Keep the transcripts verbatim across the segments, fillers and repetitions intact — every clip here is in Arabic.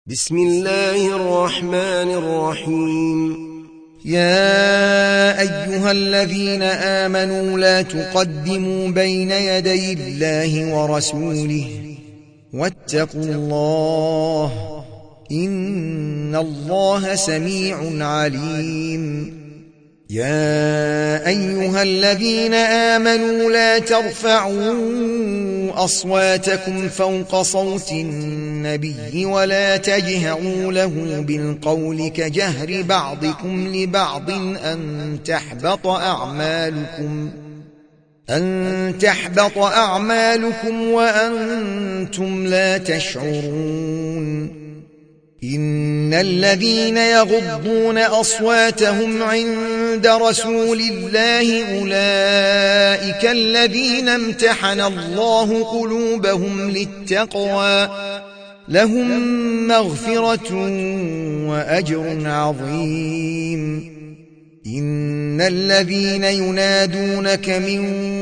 بسم الله الرحمن الرحيم. يا أيها الذين آمنوا لا تقدموا بين يدي الله ورسوله واتقوا الله إن الله سميع عليم. يا أيها الذين آمنوا لا ترفعوا أصواتكم فوق صوت النبي ولا تجهروا له بالقول كجهر بعضكم لبعض أن تحبط أعمالكم أن تحبط أعمالكم وأنتم لا تشعرون. إن الذين يغضون أصواتهم عند رسول الله أولئك الذين امتحن الله قلوبهم للتقوى لهم مغفرة وأجر عظيم. إن الذين ينادونك من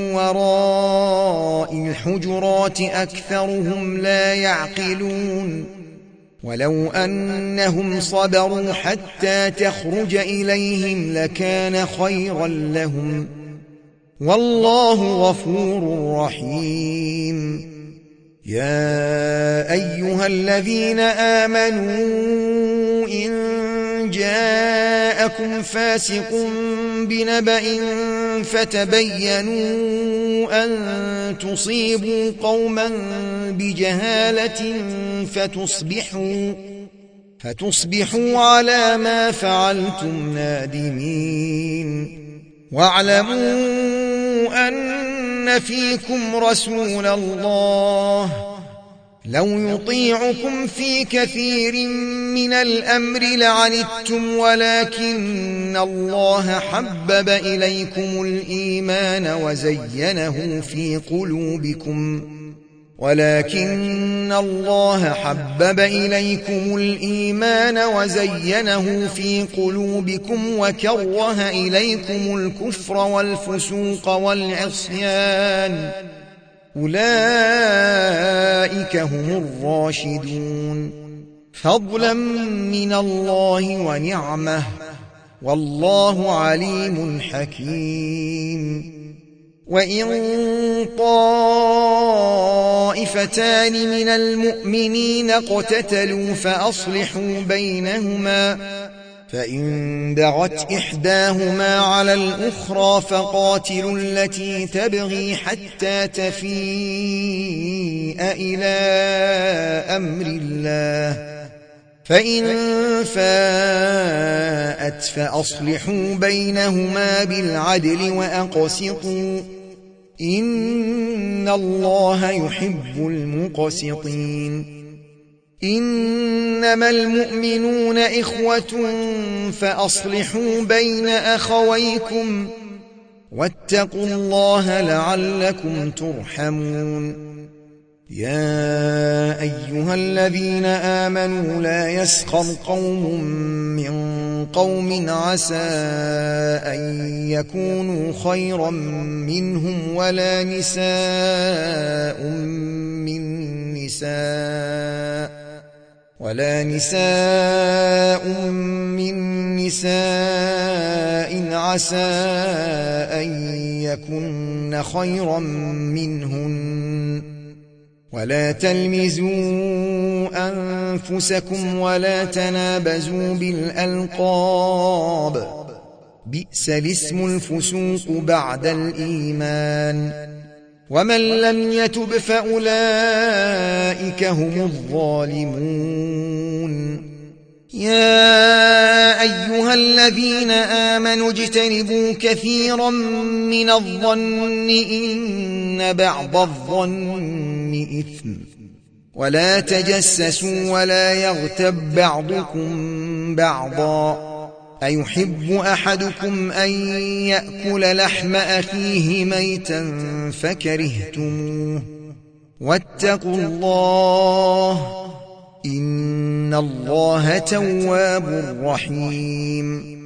وراء الحجرات أكثرهم لا يعقلون. ولو أنهم صبروا حتى تخرج إليهم لكان خيرا لهم والله غفور رحيم. يا أيها الذين آمنوا إن جاءكم فاسق بنبأ فتبينوا أن تصيبوا قوما بجهالة فتصبحوا, فتصبحوا على ما فعلتم نادمين. واعلموا أن فيكم رسول الله لو يطيعكم في كثير من الأمر لعنتم ولكن الله حبب إليكم الإيمان وزينه في قلوبكم ولكن الله حبب إليكم الإيمان وزينه في قلوبكم وكره إليكم الكفر والفسوق والعصيان أولئك هم الراشدون فضلا من الله ونعمه والله عليم حكيم. وإن طائفتان من المؤمنين اقتتلوا فأصلحوا بينهما فإن بغت إحداهما على الأخرى فقاتلوا التي تبغي حتى تفيء إلى أمر الله فإن فاءت فأصلحوا بينهما بالعدل وأقسطوا إن الله يحب المقسطين. إنما المؤمنون إخوة فأصلحوا بين أخويكم واتقوا الله لعلكم ترحمون. يا أيها الذين آمنوا لا يسخر قوم من قوم عسى أن يكونوا خيرا منهم ولا نساء من نساء ولا نساء من نساء عسى أن يكن خيرا منهن ولا تلمزوا أنفسكم ولا تنابزوا بالألقاب بئس الاسم الفسوق بعد الإيمان ومن لم يتب فأولئك هم الظالمون. يا أيها الذين آمنوا اجتنبوا كثيرا من الظن إن بعض الظن إثم ولا تجسسوا ولا يغتب بعضكم بعضا أيحب أحدكم أن يأكل لحم أخيه ميتا فكرهتموه واتقوا الله إن الله تواب رحيم.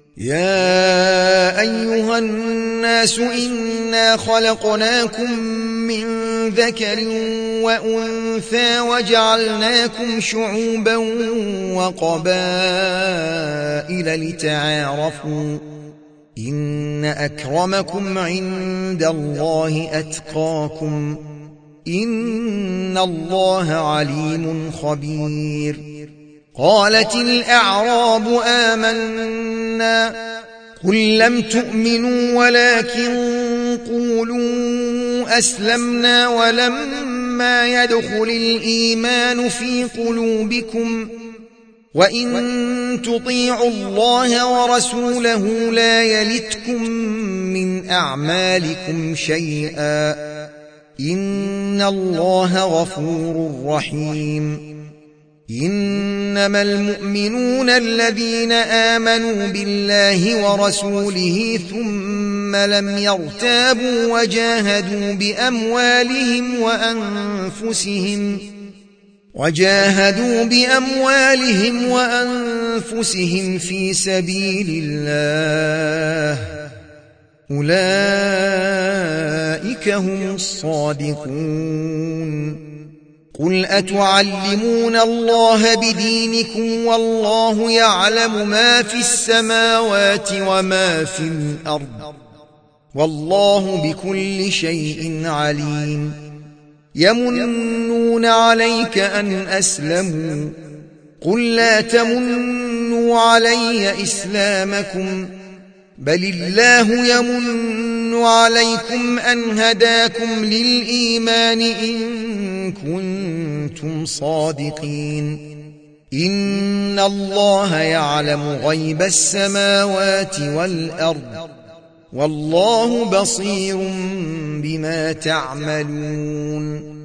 يا أيها الناس إنا خلقناكم من ذكر وأنثى وجعلناكم شعوبا وقبائل لتعارفوا إن أكرمكم عند الله أتقاكم إن الله عليم خبير. قالت الأعراب آمنا قل لم تؤمنوا ولكن قولوا أسلمنا ولما يدخل الإيمان في قلوبكم وإن تطيعوا الله ورسوله لا يلتكم من أعمالكم شيئا إن الله غفور رحيم. إنما المؤمنون الذين آمنوا بالله ورسوله ثم لم يرتابوا وجاهدوا بأموالهم وأنفسهم وجاهدوا بأموالهم وأنفسهم في سبيل الله أولئك هم الصادقون. قل أتعلمون الله بدينكم والله يعلم ما في السماوات وما في الأرض والله بكل شيء عليم. يمنون عليك أن أسلموا قل لا تمنوا علي إسلامكم بل الله يمن عليكم أن هداكم للإيمان إن كنتم صادقين. إن الله يعلم غيب السماوات والأرض والله بصير بما تعملون.